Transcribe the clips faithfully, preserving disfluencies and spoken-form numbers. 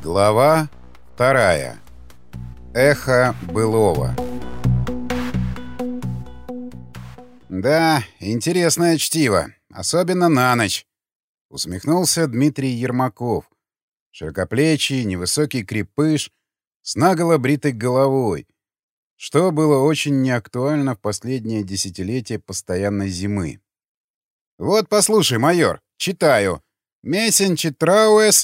Глава вторая. Эхо былого. Да, интересное чтиво, особенно на ночь, усмехнулся Дмитрий Ермаков. Широкоплечий, невысокий крепыш с наголо бритой головой, что было очень неактуально в последнее десятилетие постоянной зимы. Вот послушай, майор, читаю. Месенчитрауэс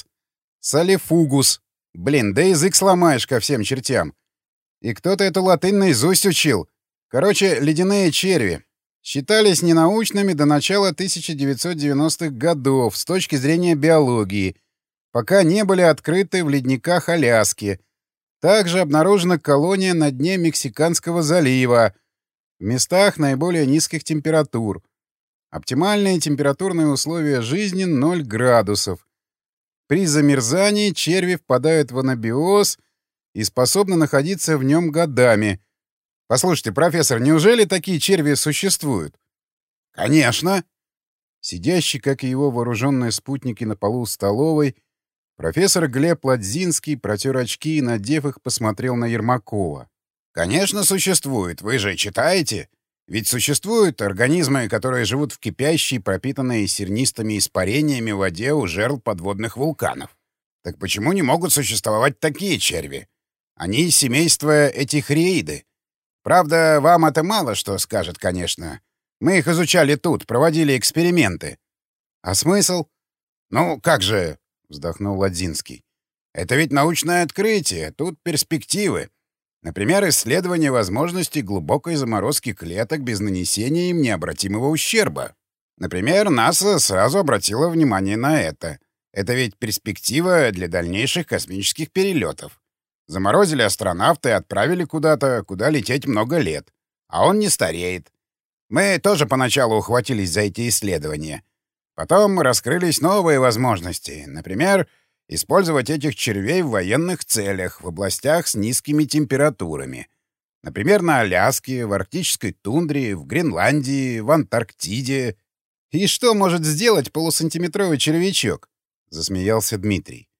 салифугус. Блин, да язык сломаешь ко всем чертям. И кто-то эту латынь наизусть учил. Короче, ледяные черви. Считались ненаучными до начала тысяча девятьсот девяностых годов с точки зрения биологии, пока не были открыты в ледниках Аляски. Также обнаружена колония на дне Мексиканского залива в местах наиболее низких температур. Оптимальные температурные условия жизни — ноль градусов. При замерзании черви впадают в анабиоз и способны находиться в нем годами. Послушайте, профессор, неужели такие черви существуют? Конечно. Сидящий, как и его вооруженные спутники на полу столовой, профессор Глеб Ладзинский протер очки и, надев их, посмотрел на Ермакова. Конечно, существует. Вы же читаете? Ведь существуют организмы, которые живут в кипящей, пропитанной сернистыми испарениями в воде у жерл подводных вулканов. Так почему не могут существовать такие черви? Они из семейства этихрииды. Правда, вам это мало что скажет, конечно. Мы их изучали тут, проводили эксперименты. А смысл? Ну, как же, вздохнул Ладзинский. Это ведь научное открытие, тут перспективы. Например, исследование возможности глубокой заморозки клеток без нанесения им необратимого ущерба. Например, НАСА сразу обратило внимание на это. Это ведь перспектива для дальнейших космических перелетов. Заморозили астронавта и отправили куда-то, куда лететь много лет. А он не стареет. Мы тоже поначалу ухватились за эти исследования. Потом раскрылись новые возможности. Например, использовать этих червей в военных целях в областях с низкими температурами. Например, на Аляске, в арктической тундре, в Гренландии, в Антарктиде. И что может сделать полусантиметровый червячок? Засмеялся Дмитрий.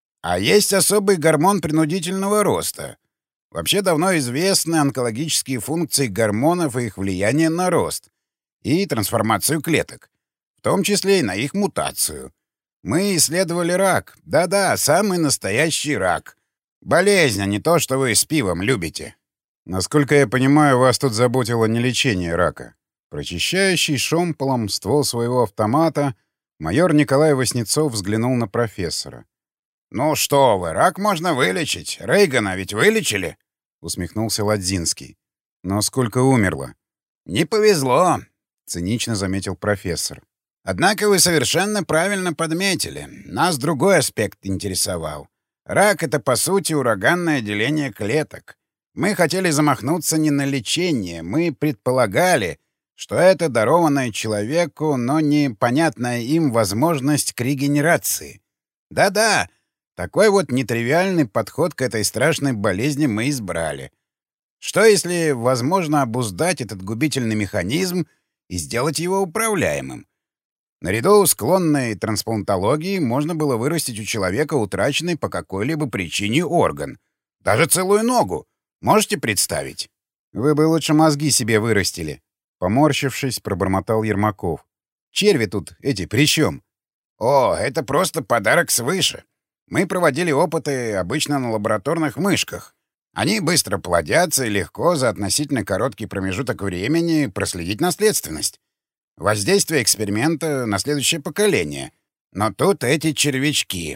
А есть особый гормон принудительного роста. Вообще давно известны онкологические функции гормонов и их влияние на рост и трансформацию клеток, в том числе и на их мутацию. Мы исследовали рак. Да-да, самый настоящий рак. Болезнь, а не то, что вы с пивом любите. Насколько я понимаю, вас тут заботило не лечение рака. Прочищающий шомполом ствол своего автомата, майор Николай Васнецов взглянул на профессора. «Ну что вы, рак можно вылечить. Рейгана ведь вылечили?» — усмехнулся Ладзинский. «Но сколько умерло?» «Не повезло», — цинично заметил профессор. «Однако вы совершенно правильно подметили. Нас другой аспект интересовал. Рак — это, по сути, ураганное деление клеток. Мы хотели замахнуться не на лечение, мы предполагали, что это дарованная человеку, но непонятная им возможность к регенерации. Да-да, такой вот нетривиальный подход к этой страшной болезни мы избрали. Что если возможно обуздать этот губительный механизм и сделать его управляемым? Наряду с склонной трансплантологией можно было вырастить у человека утраченный по какой-либо причине орган. Даже целую ногу. Можете представить? Вы бы лучше мозги себе вырастили. Поморщившись, пробормотал Ермаков. Черви тут эти при чем? О, это просто подарок свыше. Мы проводили опыты обычно на лабораторных мышках. Они быстро плодятся и легко за относительно короткий промежуток времени проследить наследственность. Воздействие эксперимента на следующее поколение. Но тут эти червячки.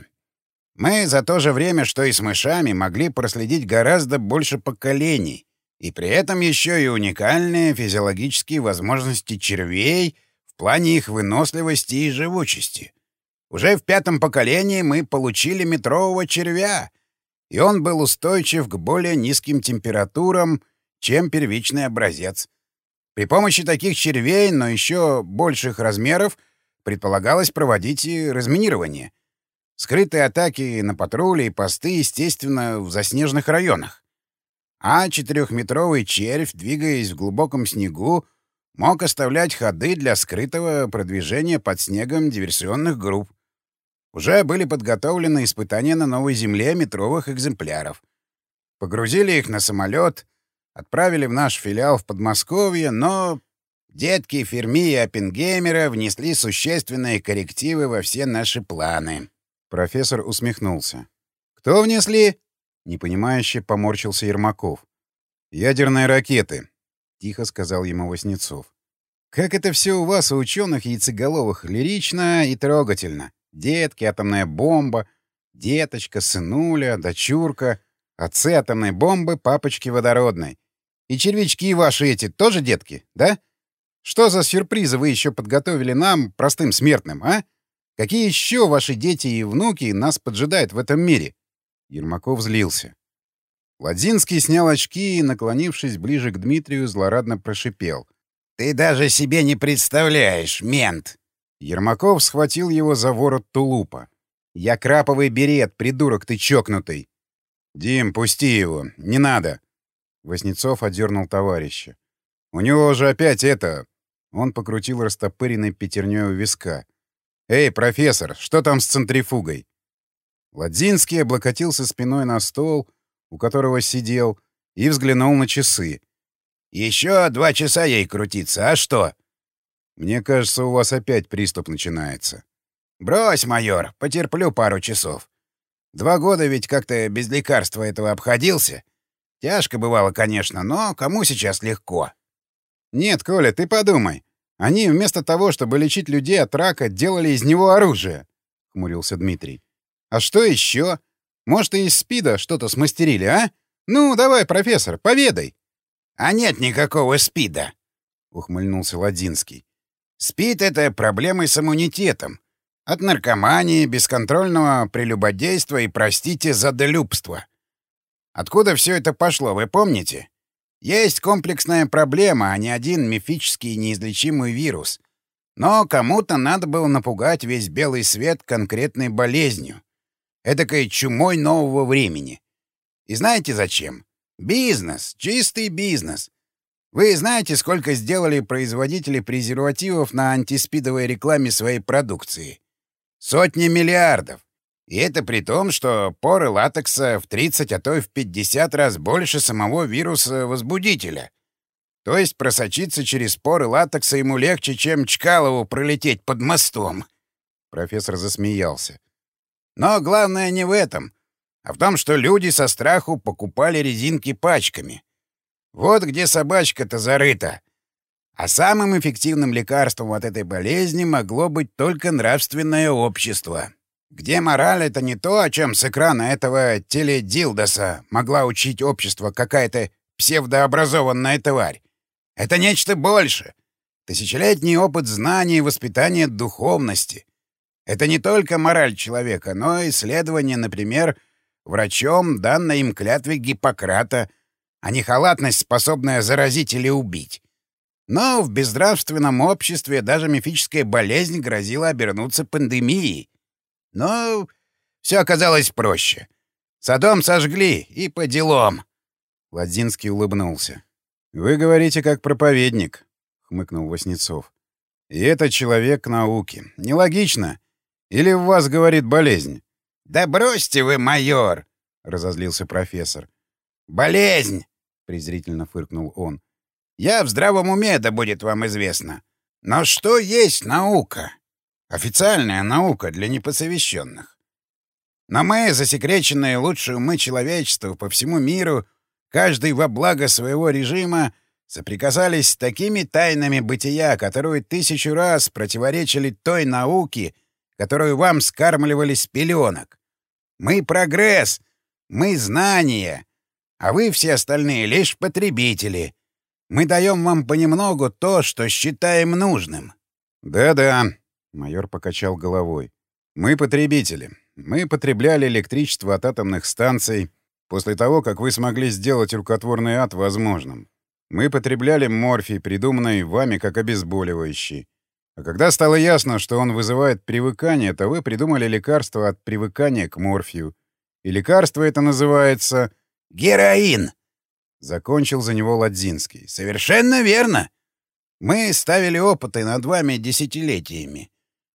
Мы за то же время, что и с мышами, могли проследить гораздо больше поколений. И при этом еще и уникальные физиологические возможности червей в плане их выносливости и живучести. Уже в пятом поколении мы получили метрового червя, и он был устойчив к более низким температурам, чем первичный образец. При помощи таких червей, но еще больших размеров, предполагалось проводить и разминирование. Скрытые атаки на патрули и посты, естественно, в заснеженных районах. А четырехметровый червь, двигаясь в глубоком снегу, мог оставлять ходы для скрытого продвижения под снегом диверсионных групп. Уже были подготовлены испытания на новой Земле метровых экземпляров. Погрузили их на самолет, отправили в наш филиал в Подмосковье, но детки Ферми и Оппенгеймера внесли существенные коррективы во все наши планы. Профессор усмехнулся. «Кто внесли?» — непонимающе поморщился Ермаков. «Ядерные ракеты», — тихо сказал ему Васнецов. «Как это все у вас, у ученых яйцеголовых, лирично и трогательно. Детки, атомная бомба, деточка, сынуля, дочурка, отцы атомной бомбы, папочки водородной. И червячки ваши эти тоже детки, да? Что за сюрпризы вы еще подготовили нам, простым смертным, а? Какие еще ваши дети и внуки нас поджидают в этом мире?» Ермаков злился. Ладзинский снял очки и, наклонившись ближе к Дмитрию, злорадно прошипел. «Ты даже себе не представляешь, мент!» Ермаков схватил его за ворот тулупа. «Я краповый берет, придурок ты чокнутый!» «Дим, пусти его, не надо!» Васнецов одернул товарища. «У него же опять это...» Он покрутил растопыренной пятерней у виска. «Эй, профессор, что там с центрифугой?» Ладзинский облокотился спиной на стол, у которого сидел, и взглянул на часы. «Еще два часа ей крутиться, а что?» «Мне кажется, у вас опять приступ начинается». «Брось, майор, потерплю пару часов. Два года ведь как-то без лекарства этого обходился. Тяжко бывало, конечно, но кому сейчас легко?» «Нет, Коля, ты подумай. Они вместо того, чтобы лечить людей от рака, делали из него оружие», — хмурился Дмитрий. «А что еще? Может, и из СПИДа что-то смастерили, а? Ну, давай, профессор, поведай». «А нет никакого СПИДа», — ухмыльнулся Ладзинский. «СПИД — это проблемы с иммунитетом. От наркомании, бесконтрольного прелюбодейства и, простите, задолюбства. Откуда все это пошло, вы помните? Есть комплексная проблема, а не один мифический неизлечимый вирус. Но кому-то надо было напугать весь белый свет конкретной болезнью. Эдакой чумой нового времени. И знаете зачем? Бизнес, чистый бизнес. Вы знаете, сколько сделали производители презервативов на антиспидовой рекламе своей продукции? Сотни миллиардов. И это при том, что поры латекса в тридцать, а то и в пятьдесят раз больше самого вируса-возбудителя. То есть просочиться через поры латекса ему легче, чем Чкалову пролететь под мостом. Профессор засмеялся. Но главное не в этом, а в том, что люди со страху покупали резинки пачками. Вот где собачка-то зарыта. А самым эффективным лекарством от этой болезни могло быть только нравственное общество. Где мораль — это не то, о чем с экрана этого теледилдоса могла учить общество какая-то псевдообразованная тварь. Это нечто больше. Тысячелетний опыт знаний и воспитания духовности. Это не только мораль человека, но и исследование, например, врачом данной им клятвы Гиппократа, а не халатность, способная заразить или убить. Но в безнравственном обществе даже мифическая болезнь грозила обернуться пандемией. Но все оказалось проще. Содом сожгли, и по делам. Ладзинский улыбнулся. «Вы говорите как проповедник», — хмыкнул Васнецов. «И это человек науки. Нелогично. Или в вас говорит болезнь?» «Да бросьте вы, майор!» — разозлился профессор. «Болезнь!» — презрительно фыркнул он. «Я в здравом уме, да будет вам известно. Но что есть наука? Официальная наука для непосвященных. Но мы, засекреченные лучшие умы человечества по всему миру, каждый во благо своего режима, соприкасались с такими тайнами бытия, которые тысячу раз противоречили той науке, которую вам скармливали с пеленок. Мы — прогресс, мы — знания, а вы все остальные — лишь потребители. Мы даем вам понемногу то, что считаем нужным». «Да-да», — майор покачал головой. «Мы потребители. Мы потребляли электричество от атомных станций после того, как вы смогли сделать рукотворный ад возможным. Мы потребляли морфий, придуманный вами как обезболивающий. А когда стало ясно, что он вызывает привыкание, то вы придумали лекарство от привыкания к морфию. И лекарство это называется... «Героин!» — закончил за него Ладзинский. «Совершенно верно! Мы ставили опыты над вами десятилетиями.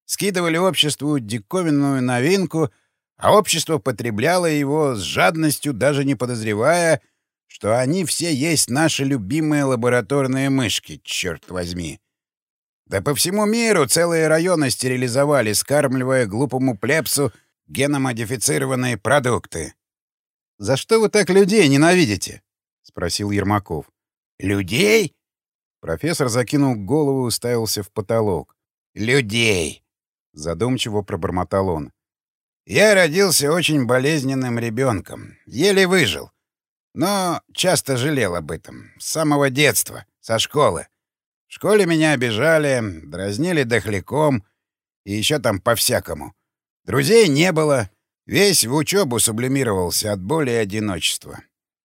скидывали обществу диковинную новинку, а общество потребляло его с жадностью, даже не подозревая, что они все есть наши любимые лабораторные мышки, черт возьми. Да по всему миру целые районы стерилизовали, скармливая глупому плебсу геномодифицированные продукты. — За что вы так людей ненавидите? — спросил Ермаков. — Людей? Профессор закинул голову и уставился в потолок. — Людей! — задумчиво пробормотал он. — Я родился очень болезненным ребенком, еле выжил. Но часто жалел об этом. С самого детства, со школы. В школе меня обижали, дразнили дохляком и еще там по-всякому. Друзей не было. Весь в учебу сублимировался от боли и одиночества.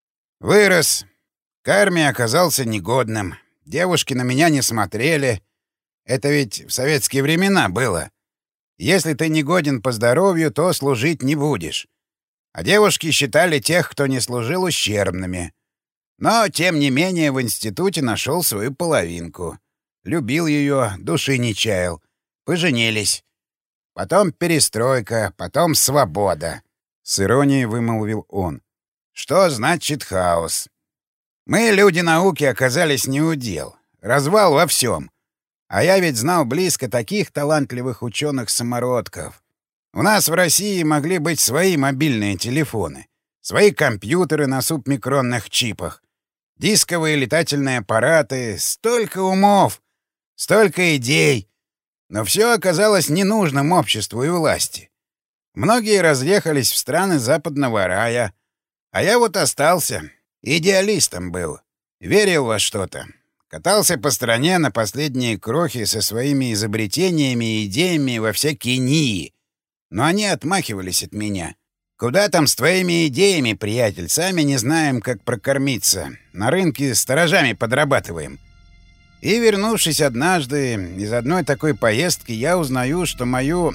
Вырос. К армии оказался негодным. Девушки на меня не смотрели. Это ведь в советские времена было. Если ты негоден по здоровью, то служить не будешь. А девушки считали тех, кто не служил, ущербными. Но, тем не менее, в институте нашел свою половинку. Любил ее, души не чаял. Поженились. Потом перестройка, потом свобода. С иронией вымолвил он. Что значит хаос? Мы, люди науки, оказались неудел. Развал во всем. А я ведь знал близко таких талантливых ученых-самородков. У нас в России могли быть свои мобильные телефоны, свои компьютеры на субмикронных чипах, дисковые летательные аппараты, столько умов, столько идей. Но все оказалось ненужным обществу и власти. Многие разъехались в страны западного рая, а я вот остался, идеалистом был, верил во что-то, катался по стране на последние крохи со своими изобретениями и идеями во всякие НИИ. Но они отмахивались от меня. Куда там с твоими идеями, приятель? Сами не знаем, как прокормиться. На рынке сторожами подрабатываем. И, вернувшись однажды из одной такой поездки, я узнаю, что мою...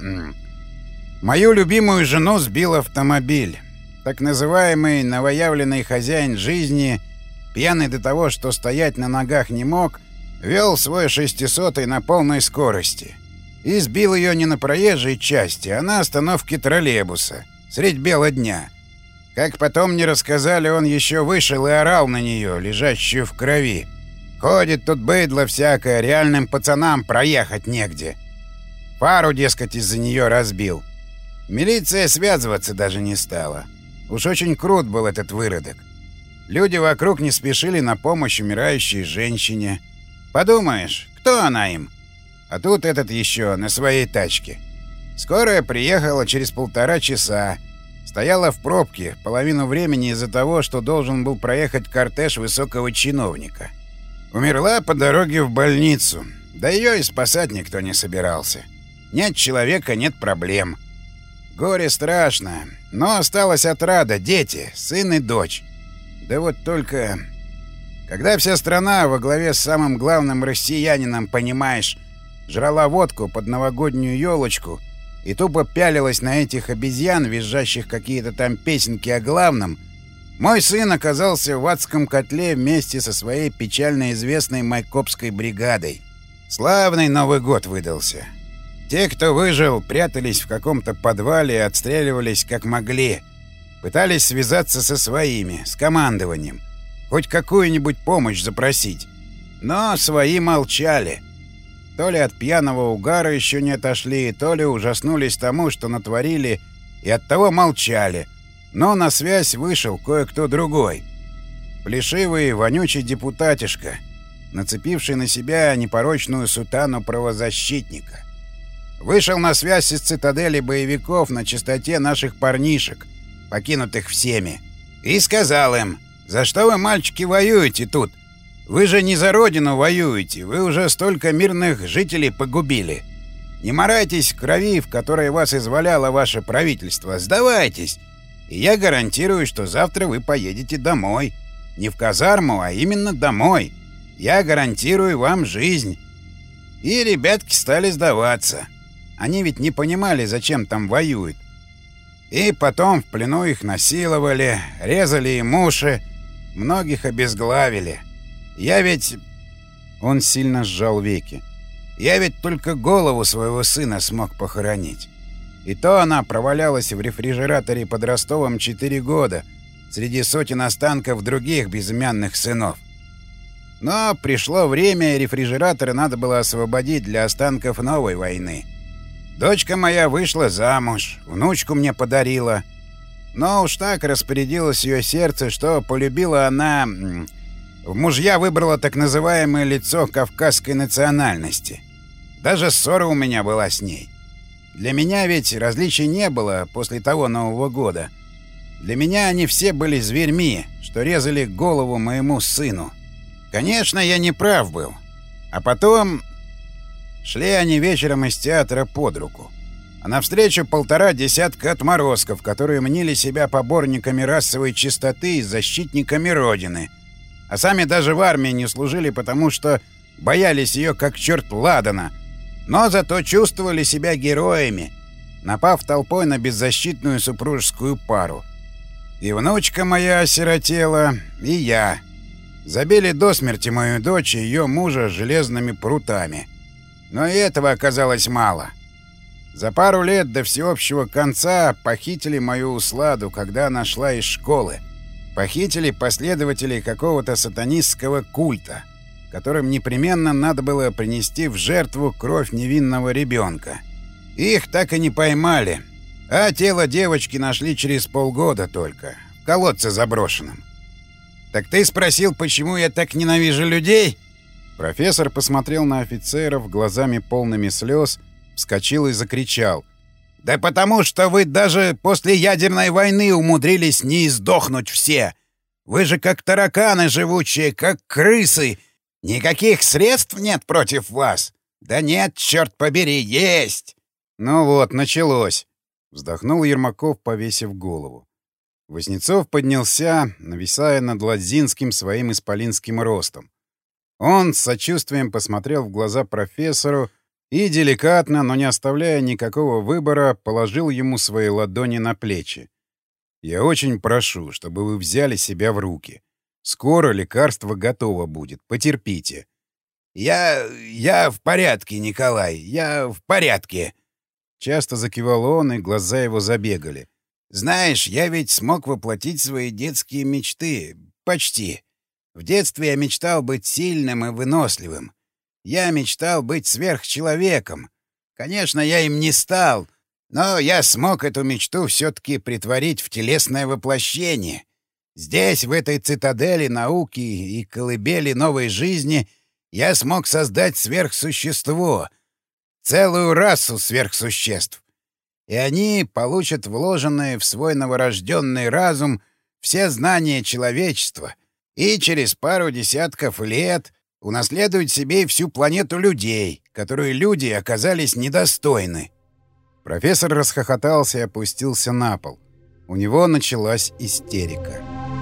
мою любимую жену сбил автомобиль. Так называемый новоявленный хозяин жизни, пьяный до того, что стоять на ногах не мог, вел свой шестисотый на полной скорости. И сбил ее не на проезжей части, а на остановке троллейбуса, средь бела дня. Как потом мне рассказали, он еще вышел и орал на нее, лежащую в крови. Ходит тут быдло всякое, реальным пацанам проехать негде. Фару, дескать, из-за нее разбил. Милиция связываться даже не стала. Уж очень крут был этот выродок. Люди вокруг не спешили на помощь умирающей женщине. Подумаешь, кто она им? А тут этот еще на своей тачке. Скорая приехала через полтора часа. Стояла в пробке половину времени из-за того, что должен был проехать кортеж высокого чиновника. Умерла по дороге в больницу. Да ее и спасать никто не собирался. Нет человека — нет проблем. Горе страшное, но осталась отрада — дети, сын и дочь. Да вот только... Когда вся страна во главе с самым главным россиянином, понимаешь, жрала водку под новогоднюю елочку и тупо пялилась на этих обезьян, визжащих какие-то там песенки о главном, мой сын оказался в адском котле вместе со своей печально известной майкопской бригадой. Славный Новый год выдался. Те, кто выжил, прятались в каком-то подвале и отстреливались как могли. Пытались связаться со своими, с командованием. Хоть какую-нибудь помощь запросить. Но свои молчали. То ли от пьяного угара еще не отошли, то ли ужаснулись тому, что натворили, и оттого молчали. Но на связь вышел кое-кто другой. Плешивый, вонючий депутатишка, нацепивший на себя непорочную сутану правозащитника. Вышел на связь из цитадели боевиков на чистоте наших парнишек, покинутых всеми, и сказал им: «За что вы, мальчики, воюете тут? Вы же не за родину воюете, вы уже столько мирных жителей погубили. Не морайтесь в крови, в которой вас изваляло ваше правительство, сдавайтесь, и я гарантирую, что завтра вы поедете домой. Не в казарму, а именно домой. Я гарантирую вам жизнь». И ребятки стали сдаваться. Они ведь не понимали, зачем там воюют. И потом в плену их насиловали, резали им уши, многих обезглавили. Я ведь... Он сильно сжал веки. Я ведь только голову своего сына смог похоронить. И то она провалялась в рефрижераторе под Ростовом четыре года, среди сотен останков других безымянных сынов. Но пришло время, и рефрижераторы надо было освободить для останков новой войны. Дочка моя вышла замуж, внучку мне подарила. Но уж так распорядилось ее сердце, что полюбила она... В мужья выбрала так называемое лицо кавказской национальности. Даже ссора у меня была с ней. Для меня ведь различий не было после того Нового года. Для меня они все были зверьми, что резали голову моему сыну. Конечно, я не прав был. А потом... Шли они вечером из театра под руку. А навстречу полтора десятка отморозков, которые мнили себя поборниками расовой чистоты и защитниками Родины. А сами даже в армии не служили, потому что боялись ее как черт ладана. Но зато чувствовали себя героями, напав толпой на беззащитную супружескую пару. И внучка моя осиротела, и я. Забили до смерти мою дочь и ее мужа железными прутами. Но и этого оказалось мало. За пару лет до всеобщего конца похитили мою усладу, когда она шла из школы. Похитили последователей какого-то сатанистского культа, которым непременно надо было принести в жертву кровь невинного ребенка. Их так и не поймали, а тело девочки нашли через полгода только, в колодце заброшенном. «Так ты спросил, почему я так ненавижу людей?» Профессор посмотрел на офицеров глазами полными слез, вскочил и закричал. «Да потому что вы даже после ядерной войны умудрились не издохнуть все! Вы же как тараканы живучие, как крысы! Никаких средств нет против вас! Да нет, черт побери, есть!» «Ну вот, началось!» — вздохнул Ермаков, повесив голову. Воснецов поднялся, нависая над Ладзинским своим исполинским ростом. Он с сочувствием посмотрел в глаза профессору и деликатно, но не оставляя никакого выбора, положил ему свои ладони на плечи. «Я очень прошу, чтобы вы взяли себя в руки. Скоро лекарство готово будет. Потерпите». «Я... я в порядке, Николай. Я в порядке». Часто закивал он, и глаза его забегали. «Знаешь, я ведь смог воплотить свои детские мечты. Почти. В детстве я мечтал быть сильным и выносливым. Я мечтал быть сверхчеловеком. Конечно, я им не стал, но я смог эту мечту все-таки притворить в телесное воплощение. Здесь, в этой цитадели науки и колыбели новой жизни, я смог создать сверхсущество, целую расу сверхсуществ. И они получат вложенные в свой новорожденный разум все знания человечества и через пару десятков лет унаследуют себе всю планету людей, которую люди оказались недостойны. Профессор расхохотался и опустился на пол. У него началась истерика.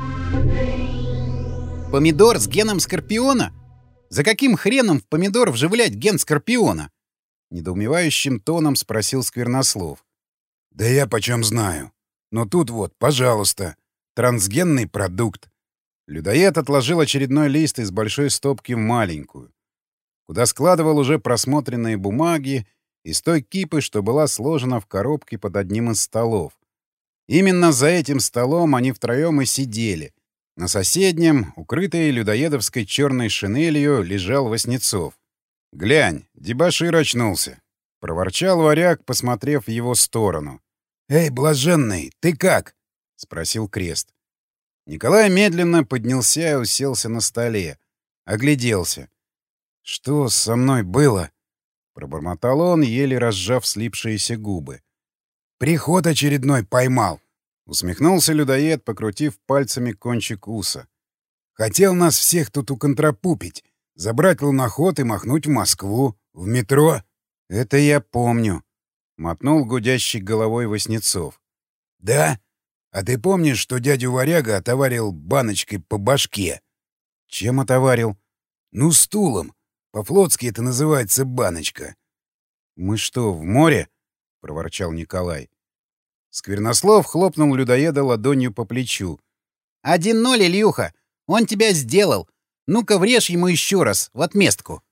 «Помидор с геном скорпиона? За каким хреном в помидор вживлять ген скорпиона?» Недоумевающим тоном спросил Сквернослов. «Да я почем знаю. Но тут вот, пожалуйста, трансгенный продукт». Людоед отложил очередной лист из большой стопки в маленькую, куда складывал уже просмотренные бумаги из той кипы, что была сложена в коробке под одним из столов. Именно за этим столом они втроем и сидели. На соседнем, укрытой людоедовской черной шинелью, лежал Васнецов. «Глянь, дебошир очнулся», — проворчал варяг, посмотрев в его сторону. «Эй, блаженный, ты как?» — спросил Крест. Николай медленно поднялся и уселся на столе. Огляделся. «Что со мной было?» — пробормотал он, еле разжав слипшиеся губы. «Приход очередной поймал», — усмехнулся людоед, покрутив пальцами кончик уса. «Хотел нас всех тут уконтрапупить, забрать луноход и махнуть в Москву, в метро». «Это я помню», — мотнул гудящей головой Васнецов. «Да? А ты помнишь, что дядю Варяга отоварил баночкой по башке?» «Чем отоварил?» «Ну, стулом. По-флотски это называется баночка». «Мы что, в море?» — проворчал Николай. Сквернослов хлопнул людоеда ладонью по плечу. «Один ноль, Ильюха! Он тебя сделал! Ну-ка врежь ему еще раз, в отместку!»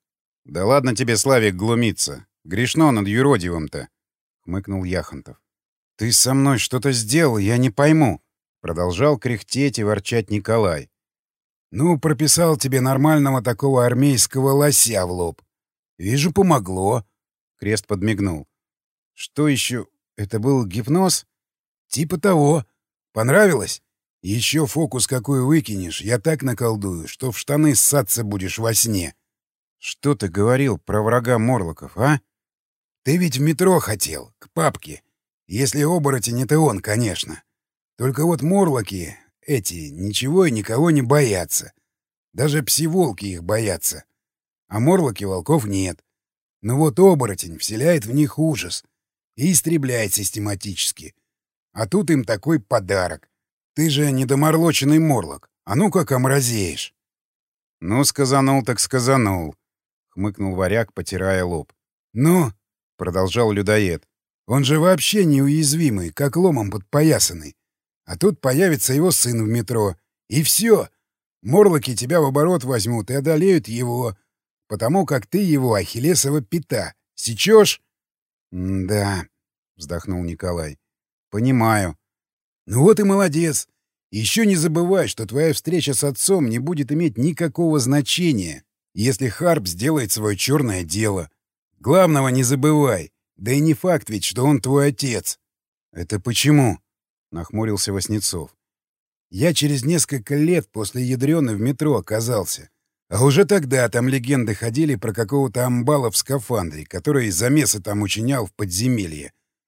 «Да ладно тебе, Славик, глумиться. Грешно над юродивым-то», — хмыкнул Яхонтов. «Ты со мной что-то сделал, я не пойму», — продолжал кряхтеть и ворчать Николай. «Ну, прописал тебе нормального такого армейского лося в лоб. Вижу, помогло», — Крест подмигнул. «Что еще? Это был гипноз?» «Типа того. Понравилось? Еще фокус какой выкинешь, я так наколдую, что в штаны ссаться будешь во сне». «Что ты говорил про врага Морлоков, а?» «Ты ведь в метро хотел, к папке. Если оборотень, это он, конечно. Только вот морлоки, эти, ничего и никого не боятся. Даже пси-волки их боятся. А морлоки волков нет. Но вот оборотень вселяет в них ужас и истребляет систематически. А тут им такой подарок. Ты же недоморлоченный морлок. А ну как омразеешь». «Ну, сказанул так сказанул», — хмыкнул варяг, потирая лоб. «Ну?» — продолжал людоед. «Он же вообще неуязвимый, как ломом подпоясанный. А тут появится его сын в метро. И все. Морлоки тебя в оборот возьмут и одолеют его, потому как ты его ахиллесова пята. Сечешь?» «Да», — вздохнул Николай. «Понимаю». «Ну вот и молодец. Еще не забывай, что твоя встреча с отцом не будет иметь никакого значения, если Харп сделает свое черное дело. Главного не забывай. Да и не факт ведь, что он твой отец». «Это почему?» — нахмурился Васнецов. «Я через несколько лет после Ядрёны в метро оказался. А уже тогда там легенды ходили про какого-то амбала в скафандре, который замесы там учинял в подземелье.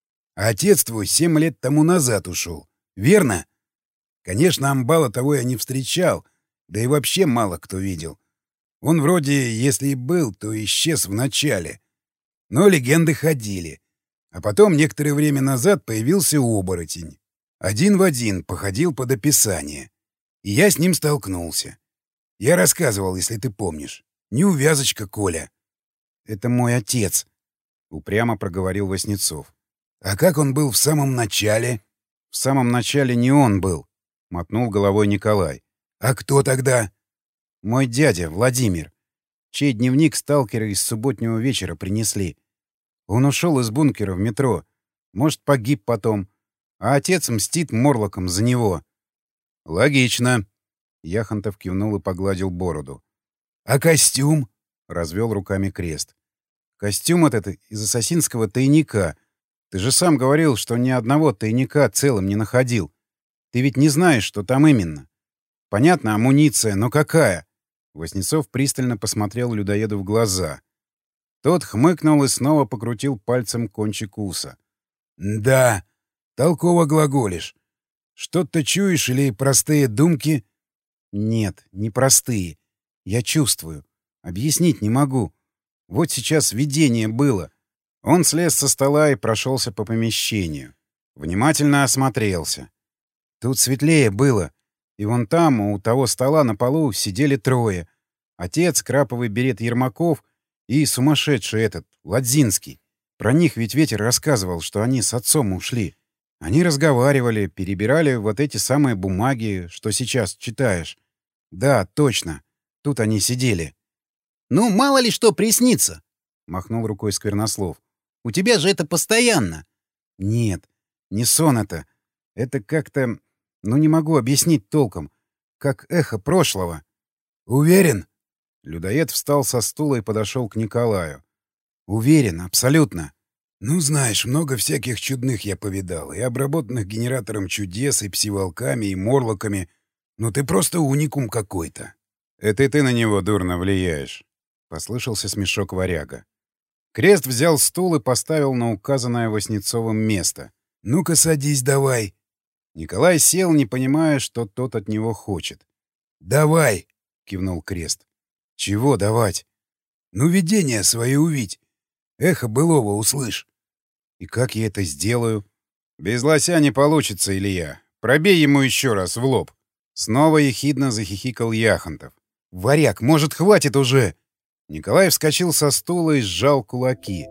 А отец твой семь лет тому назад ушел. Верно? Конечно, амбала того я не встречал, да и вообще мало кто видел. Он вроде, если и был, то исчез в начале. Но легенды ходили. А потом, некоторое время назад, появился оборотень. Один в один походил под описание. И я с ним столкнулся. Я рассказывал, если ты помнишь. Неувязочка, Коля. — Это мой отец, — упрямо проговорил Васнецов. — А как он был в самом начале? — В самом начале не он был, — мотнул головой Николай. — А кто тогда? — Мой дядя, Владимир, чей дневник сталкеры из субботнего вечера принесли. Он ушел из бункера в метро. Может, погиб потом. А отец мстит морлокам за него. — Логично. Яхонтов кивнул и погладил бороду. — А костюм? — развел руками Крест. — Костюм этот из ассасинского тайника. Ты же сам говорил, что ни одного тайника целым не находил. Ты ведь не знаешь, что там именно. Понятно, амуниция, но какая? Васнецов пристально посмотрел людоеду в глаза. Тот хмыкнул и снова покрутил пальцем кончик уса. — Да, толково глаголишь. Что-то чуешь или простые думки? — Нет, не простые. Я чувствую. Объяснить не могу. Вот сейчас видение было. Он слез со стола и прошелся по помещению. Внимательно осмотрелся. Тут светлее было. И вон там, у того стола на полу, сидели трое. Отец, краповый берет Ермаков и сумасшедший этот, Ладзинский. Про них ведь ветер рассказывал, что они с отцом ушли. Они разговаривали, перебирали вот эти самые бумаги, что сейчас читаешь. Да, точно. Тут они сидели. — Ну, мало ли что приснится, — махнул рукой Сквернослов. — У тебя же это постоянно. — Нет, не сон это. Это как-то... Ну, не могу объяснить толком. Как эхо прошлого. — Уверен? Людоед встал со стула и подошел к Николаю. — Уверен, абсолютно. — Ну, знаешь, много всяких чудных я повидал. И обработанных генератором чудес, и псиволками, и морлоками. Ну, ты просто уникум какой-то. — Это и ты на него дурно влияешь. — послышался смешок варяга. Крест взял стул и поставил на указанное Васнецовым место. — Ну-ка, садись давай. Николай сел, не понимая, что тот от него хочет. — Давай! — кивнул Крест. — Чего давать? — Ну, видение свое увидь. Эхо былого услышь. — И как я это сделаю? — Без лося не получится, Илья. Пробей ему еще раз в лоб. Снова ехидно захихикал Яхонтов. — Варяг, может, хватит уже? Николай вскочил со стула и сжал кулаки.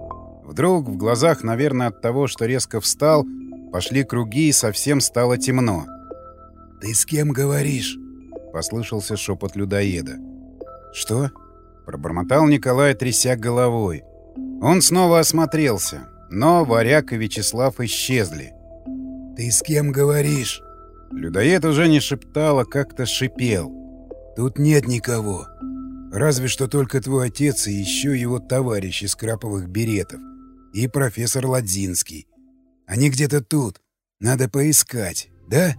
Вдруг в глазах, наверное, от того, что резко встал, пошли круги и совсем стало темно. — Ты с кем говоришь? — послышался шепот людоеда. — Что? Пробормотал Николай, тряся головой. Он снова осмотрелся, но Варяг и Вячеслав исчезли. «Ты с кем говоришь?» Людоед уже не шептал, а как-то шипел. «Тут нет никого. Разве что только твой отец и еще его товарищ из краповых беретов. И профессор Ладзинский. Они где-то тут. Надо поискать, да?»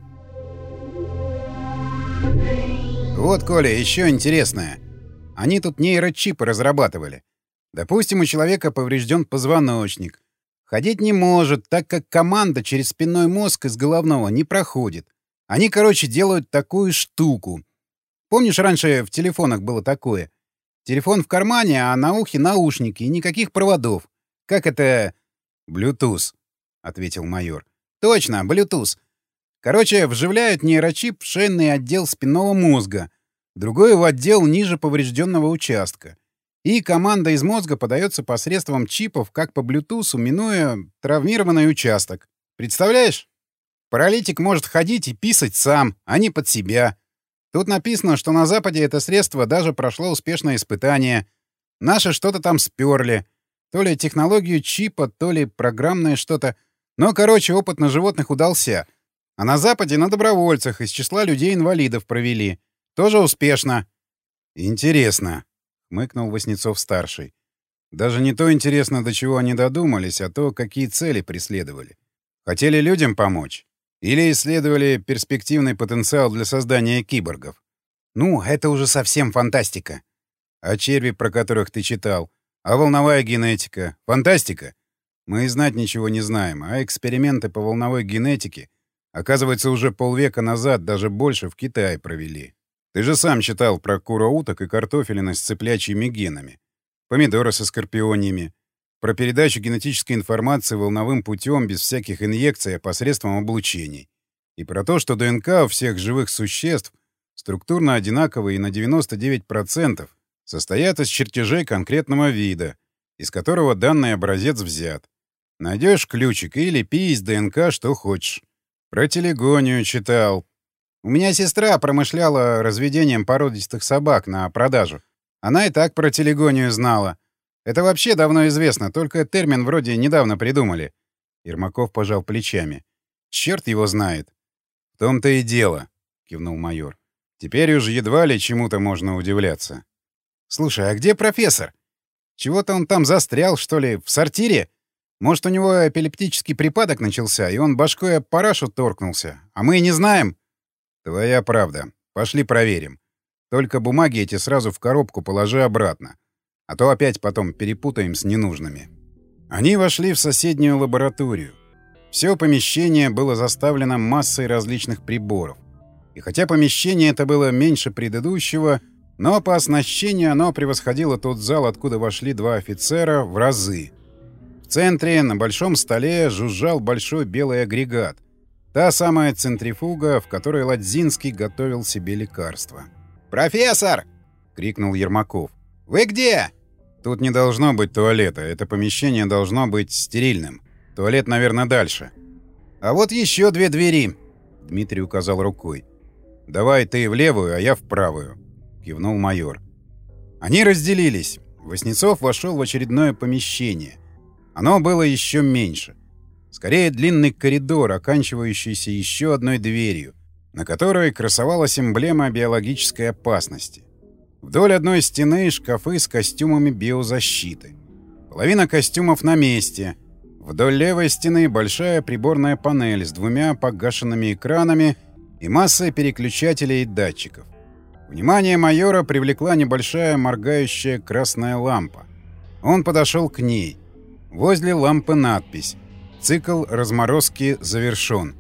Вот, Коля, еще интересное. Они тут нейрочипы разрабатывали. Допустим, у человека поврежден позвоночник. Ходить не может, так как команда через спинной мозг из головного не проходит. Они, короче, делают такую штуку. Помнишь, раньше в телефонах было такое? Телефон в кармане, а на ухе наушники и никаких проводов. Как это... Bluetooth, — ответил майор. Точно, Bluetooth. Короче, вживляют нейрочип в шейный отдел спинного мозга, другой в отдел ниже поврежденного участка. И команда из мозга подается посредством чипов, как по Bluetooth, минуя травмированный участок. Представляешь? Паралитик может ходить и писать сам, а не под себя. Тут написано, что на Западе это средство даже прошло успешное испытание. Наши что-то там сперли. То ли технологию чипа, то ли программное что-то. Но, короче, опыт на животных удался. А на Западе на добровольцах из числа людей-инвалидов провели. Тоже успешно. «Интересно», — хмыкнул Васнецов-старший. «Даже не то интересно, до чего они додумались, а то, какие цели преследовали. Хотели людям помочь? Или исследовали перспективный потенциал для создания киборгов? Ну, это уже совсем фантастика. А черви, про которых ты читал? А волновая генетика? Фантастика? Мы и знать ничего не знаем, а эксперименты по волновой генетике, оказывается, уже полвека назад, даже больше, в Китае провели. Ты же сам читал про куроуток и картофелины с цыплячьими генами, помидоры со скорпиониями, про передачу генетической информации волновым путем без всяких инъекций, а посредством облучений. И про то, что ДНК у всех живых существ структурно одинаковые и на девяносто девять процентов состоят из чертежей конкретного вида, из которого данный образец взят. Найдешь ключик и лепи из ДНК что хочешь. Про телегонию читал. У меня сестра промышляла разведением породистых собак на продажу. Она и так про телегонию знала. Это вообще давно известно, только термин вроде недавно придумали. Ермаков пожал плечами. Черт его знает. — В том-то и дело, — кивнул майор. — Теперь уж едва ли чему-то можно удивляться. — Слушай, а где профессор? Чего-то он там застрял, что ли, в сортире? Может, у него эпилептический припадок начался, и он башкой об парашу торкнулся, а мы и не знаем? — Твоя правда. Пошли проверим. Только бумаги эти сразу в коробку положи обратно. А то опять потом перепутаем с ненужными. Они вошли в соседнюю лабораторию. Все помещение было заставлено массой различных приборов. И хотя помещение это было меньше предыдущего, но по оснащению оно превосходило тот зал, откуда вошли два офицера, в разы. В центре на большом столе жужжал большой белый агрегат. Та самая центрифуга, в которой Ладзинский готовил себе лекарства. «Профессор!» — крикнул Ермаков. «Вы где?» «Тут не должно быть туалета. Это помещение должно быть стерильным. Туалет, наверное, дальше». «А вот еще две двери», — Дмитрий указал рукой. «Давай ты в левую, а я в правую», — кивнул майор. Они разделились. Васнецов вошел в очередное помещение. Оно было еще меньше. Скорее, длинный коридор, оканчивающийся еще одной дверью, на которой красовалась эмблема биологической опасности. Вдоль одной стены шкафы с костюмами биозащиты. Половина костюмов на месте. Вдоль левой стены большая приборная панель с двумя погашенными экранами и массой переключателей и датчиков. Внимание майора привлекла небольшая моргающая красная лампа. Он подошел к ней. Возле лампы надпись: «Цикл разморозки завершен».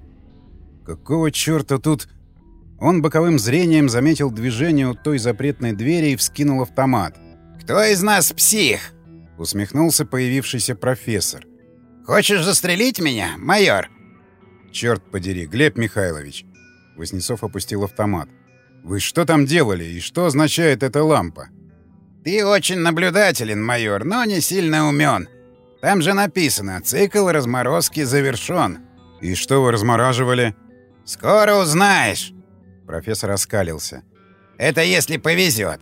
Какого черта тут... Он боковым зрением заметил движение у той запретной двери и вскинул автомат. «Кто из нас псих?» — усмехнулся появившийся профессор. «Хочешь застрелить меня, майор?» «Черт подери, Глеб Михайлович!» Васнецов опустил автомат. «Вы что там делали и что означает эта лампа?» «Ты очень наблюдателен, майор, но не сильно умен. Там же написано: цикл разморозки завершен». «И что вы размораживали?» «Скоро узнаешь». Профессор оскалился. «Это если повезет.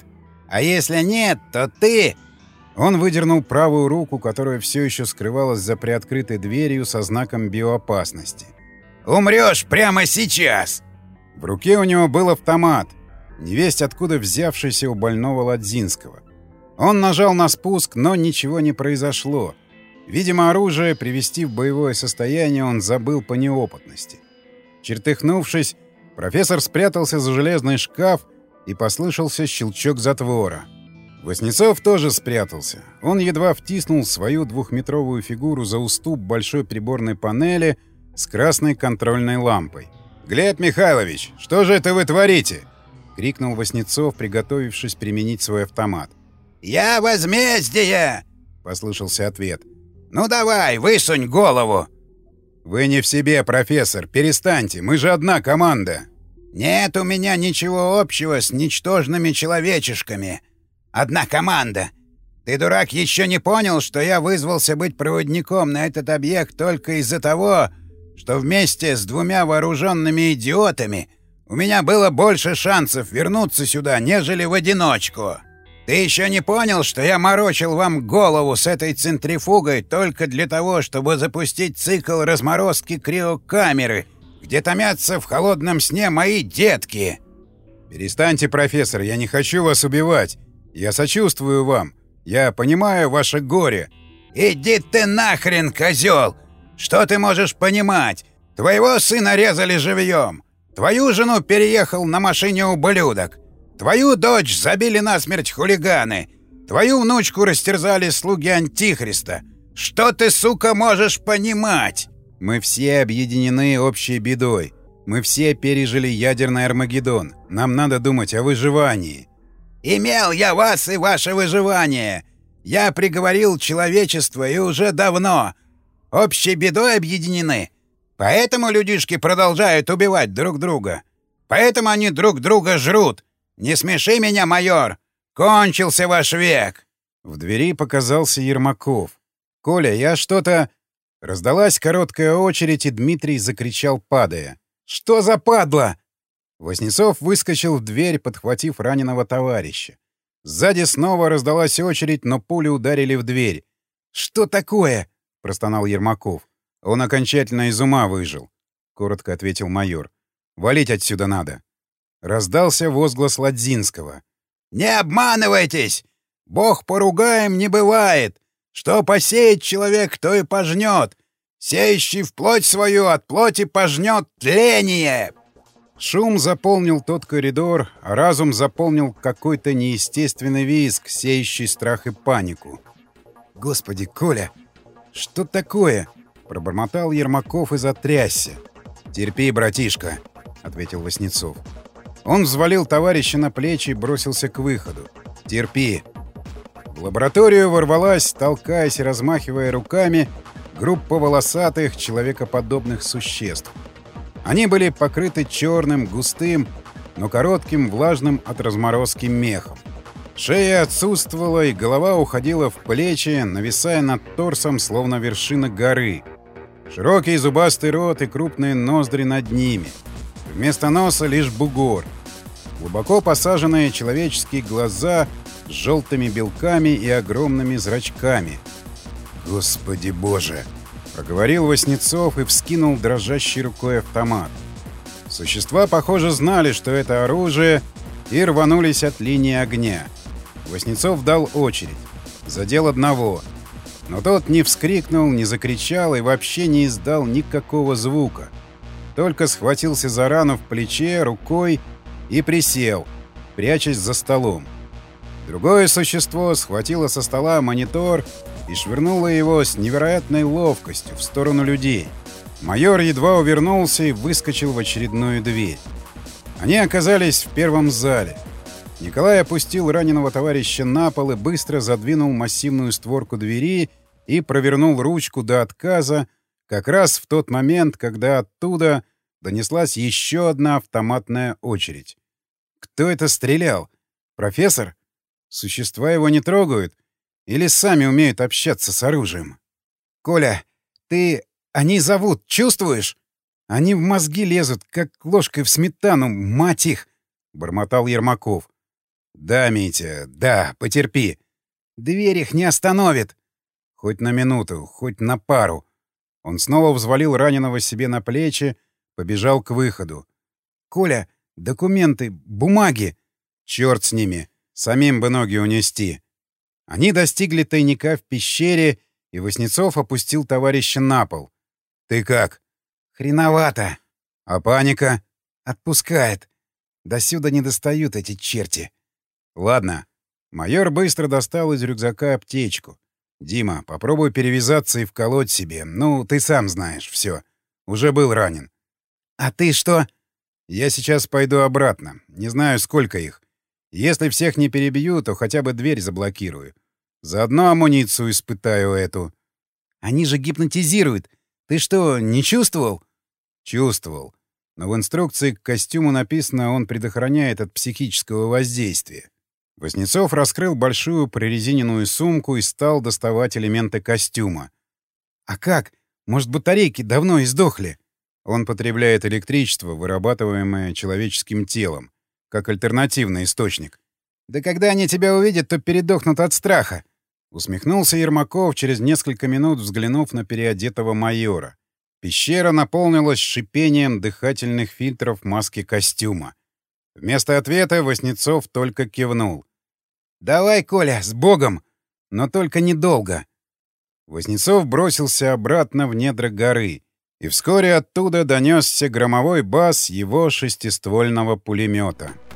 А если нет, то ты...» Он выдернул правую руку, которая все еще скрывалась за приоткрытой дверью со знаком биоопасности. «Умрешь прямо сейчас!» В руке у него был автомат, невесть откуда взявшийся у больного Ладзинского. Он нажал на спуск, но ничего не произошло. Видимо, оружие привести в боевое состояние он забыл по неопытности. Чертыхнувшись, профессор спрятался за железный шкаф, и послышался щелчок затвора. Васнецов тоже спрятался. Он едва втиснул свою двухметровую фигуру за уступ большой приборной панели с красной контрольной лампой. «Глеб Михайлович, что же это вы творите?» — крикнул Васнецов, приготовившись применить свой автомат. «Я возмездие!» — послышался ответ. «Ну давай, высунь голову!» «Вы не в себе, профессор, перестаньте, мы же одна команда!» «Нет у меня ничего общего с ничтожными человечишками. Одна команда. Ты, дурак, еще не понял, что я вызвался быть проводником на этот объект только из-за того, что вместе с двумя вооруженными идиотами у меня было больше шансов вернуться сюда, нежели в одиночку. Ты еще не понял, что я морочил вам голову с этой центрифугой только для того, чтобы запустить цикл разморозки криокамеры, где томятся в холодном сне мои детки?» «Перестаньте, профессор, я не хочу вас убивать. Я сочувствую вам. Я понимаю ваше горе». «Иди ты нахрен, козел! Что ты можешь понимать? Твоего сына резали живьем. Твою жену переехал на машине ублюдок. Твою дочь забили насмерть хулиганы. Твою внучку растерзали слуги Антихриста. Что ты, сука, можешь понимать?» «Мы все объединены общей бедой. Мы все пережили ядерный Армагеддон. Нам надо думать о выживании». «Имел я вас и ваше выживание. Я приговорил человечество и уже давно. Общей бедой объединены. Поэтому людишки продолжают убивать друг друга. Поэтому они друг друга жрут. Не смеши меня, майор. Кончился ваш век». В двери показался Ермаков. «Коля, я что-то...» Раздалась короткая очередь, и Дмитрий закричал, падая. «Что за падла?» Васнецов выскочил в дверь, подхватив раненого товарища. Сзади снова раздалась очередь, но пули ударили в дверь. «Что такое?» — простонал Ермаков. «Он окончательно из ума выжил», — коротко ответил майор. «Валить отсюда надо». Раздался возглас Ладзинского. «Не обманывайтесь! Бог поругаем не бывает! Что посеет человек, то и пожнет! Сеющий в плоть свою от плоти пожнет тление!» Шум заполнил тот коридор, а разум заполнил какой-то неестественный визг, сеющий страх и панику. «Господи, Коля, что такое?» — пробормотал Ермаков и затрясся. «Терпи, братишка», — ответил Васнецов. Он взвалил товарища на плечи и бросился к выходу. «Терпи». В лабораторию ворвалась, толкаясь и размахивая руками, группа волосатых, человекоподобных существ. Они были покрыты черным, густым, но коротким, влажным от разморозки мехом. Шея отсутствовала, и голова уходила в плечи, нависая над торсом, словно вершина горы. Широкий зубастый рот и крупные ноздри над ними. Вместо носа лишь бугор. Глубоко посаженные человеческие глаза с желтыми белками и огромными зрачками. «Господи боже!» — проговорил Васнецов и вскинул дрожащей рукой автомат. Существа, похоже, знали, что это оружие, и рванулись от линии огня. Васнецов дал очередь. Задел одного. Но тот не вскрикнул, не закричал и вообще не издал никакого звука. Только схватился за рану в плече рукой и присел, прячась за столом. Другое существо схватило со стола монитор и швырнуло его с невероятной ловкостью в сторону людей. Майор едва увернулся и выскочил в очередную дверь. Они оказались в первом зале. Николай опустил раненого товарища на пол и быстро задвинул массивную створку двери и провернул ручку до отказа как раз в тот момент, когда оттуда донеслась еще одна автоматная очередь. Кто это стрелял? Профессор? Существа его не трогают? Или сами умеют общаться с оружием? «Коля, ты... Они зовут, чувствуешь? Они в мозги лезут, как ложкой в сметану, мать их!» — бормотал Ермаков. «Да, Митя, да, потерпи. Дверь их не остановит». «Хоть на минуту, хоть на пару». Он снова взвалил раненого себе на плечи, побежал к выходу. «Коля, документы, бумаги!» «Чёрт с ними! Самим бы ноги унести!» Они достигли тайника в пещере, и Васнецов опустил товарища на пол. «Ты как?» «Хреновато!» «А паника?» «Отпускает. Досюда не достают эти черти». «Ладно». Майор быстро достал из рюкзака аптечку. «Дима, попробуй перевязаться и вколоть себе. Ну, ты сам знаешь, все. Уже был ранен». «А ты что?» «Я сейчас пойду обратно. Не знаю, сколько их. Если всех не перебью, то хотя бы дверь заблокирую. Заодно амуницию испытаю эту». «Они же гипнотизируют. Ты что, не чувствовал?» «Чувствовал. Но в инструкции к костюму написано, он предохраняет от психического воздействия». Васнецов раскрыл большую прорезиненную сумку и стал доставать элементы костюма. «А как? Может, батарейки давно издохли?» Он потребляет электричество, вырабатываемое человеческим телом, как альтернативный источник. «Да когда они тебя увидят, то передохнут от страха!» Усмехнулся Ермаков, через несколько минут взглянув на переодетого майора. Пещера наполнилась шипением дыхательных фильтров маски костюма. Вместо ответа Васнецов только кивнул. «Давай, Коля, с Богом! Но только недолго!» Васнецов бросился обратно в недра горы, и вскоре оттуда донесся громовой бас его шестиствольного пулемета.